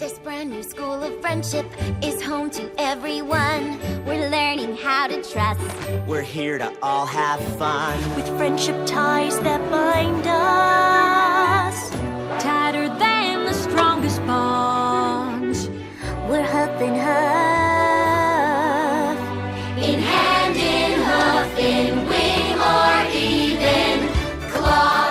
This brand new school of friendship is home to everyone. We're learning how to trust. We're here to all have fun. With friendship ties that bind us. Tighter than the strongest bonds. We're huff and huff. In hand, in hoof, in wing, or even claw.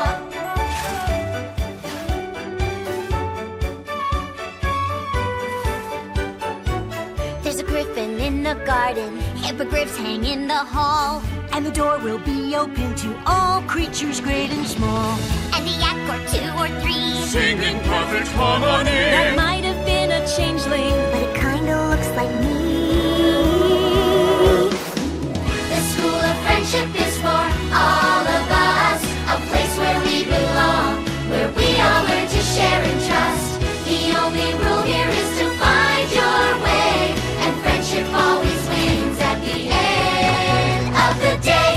There's a griffin in the garden, hippogriffs hang in the hall. And the door will be open to all creatures great and small. And a yak or two or three, Singing perfect harmony. That might have been a changeling, But it kinda looks like me. the school of friendship is for all of us. A place where we belong, where we all learn to share and trust. The only rule here is to find your way, and friendship always wins at the end of the day.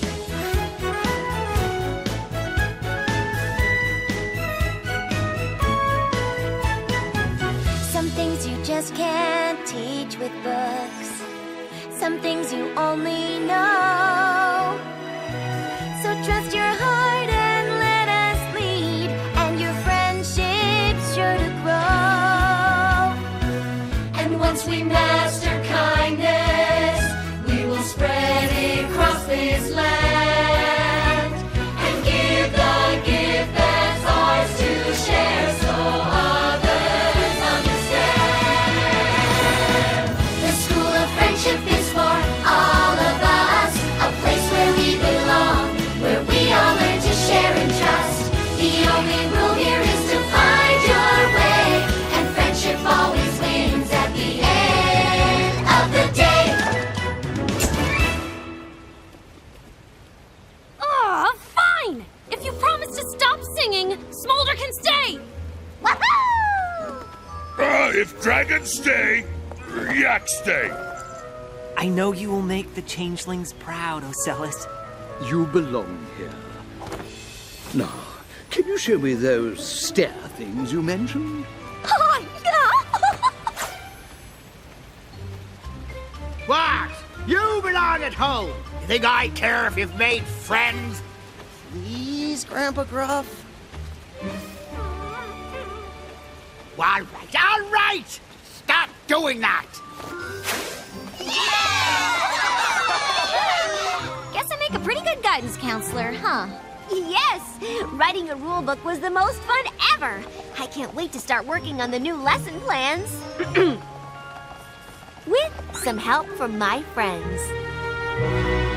Some things you just can't teach with books. Some things you only know. So trust your heart and let us lead, and your friendship's sure to grow. And once we master kindness, we will spread it across this land and give the gift that's ours to share so others understand. The school of friendship is for all of us, a place where we belong, where we all learn to share and trust. The only rule here is to find your way, and friendship always wins at the end of the day. Aw, fine! If you promise to stop singing, Smolder can stay! Woohoo! If dragons stay, yaks stay. I know you will make the changelings proud, Ocellus. You belong here. Now, can you show me those stair things you mentioned? Oh, yeah! What? You belong at home. You think I care if you've made friends? Please, Grandpa Gruff. All right! Stop doing that! Guess I make a pretty good guidance counselor, huh? Yes! Writing a rule book was the most fun ever. I can't wait to start working on the new lesson plans. With some help from my friends.